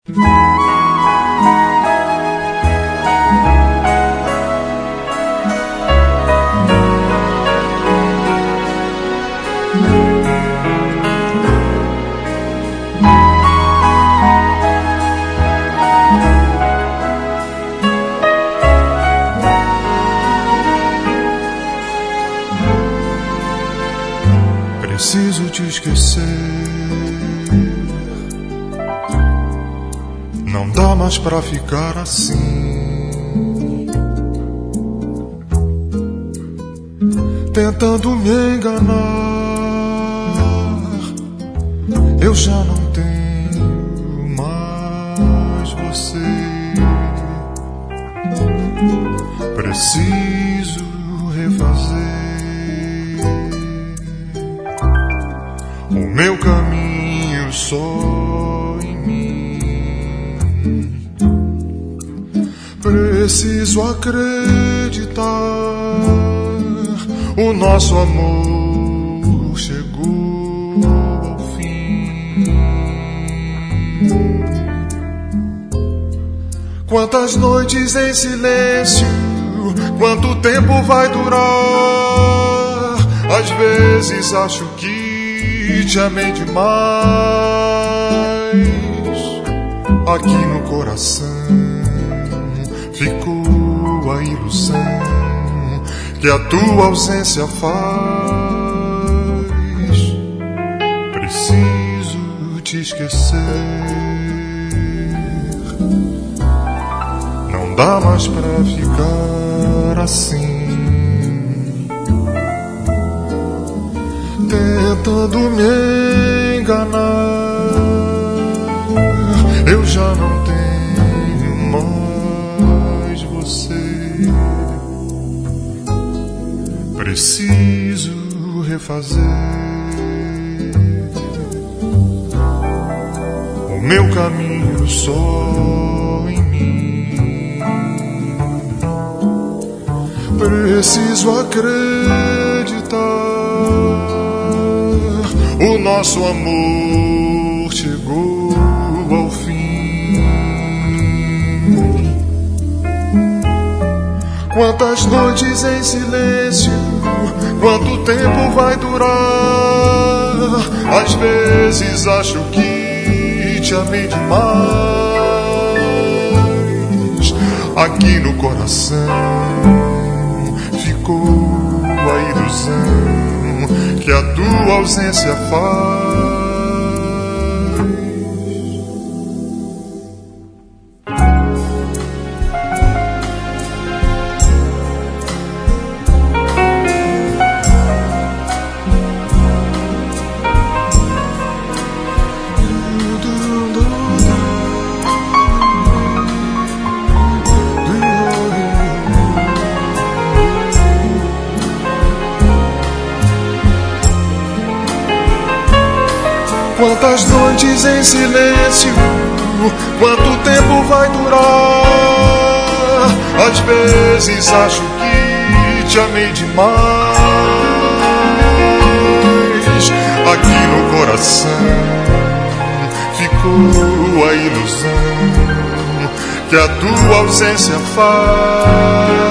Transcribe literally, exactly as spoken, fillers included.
Preciso te esquecer, não dá mais pra ficar assim, tentando me enganar. Eu já não tenho mais você. Preciso refazer o meu caminho só em mim. Preciso acreditar, o nosso amor chegou ao fim. Quantas noites em silêncio, quanto tempo vai durar? Às vezes acho que te amei demais. Aqui no coração ficou a ilusão que a tua ausência faz. Preciso te esquecer, não dá mais pra ficar assim, tentando me enganar. Eu já não tenho mais você. Preciso refazer o meu caminho só em mim. Preciso acreditar, o nosso amor chegou ao fim. Quantas noites em silêncio, quanto tempo vai durar? Às vezes acho que te amei demais. Aqui no coração ficou a ilusão que a tua ausência faz. Quantas noites em silêncio, quanto tempo vai durar? Às vezes acho que te amei demais. Aqui no coração ficou a ilusão que a tua ausência faz.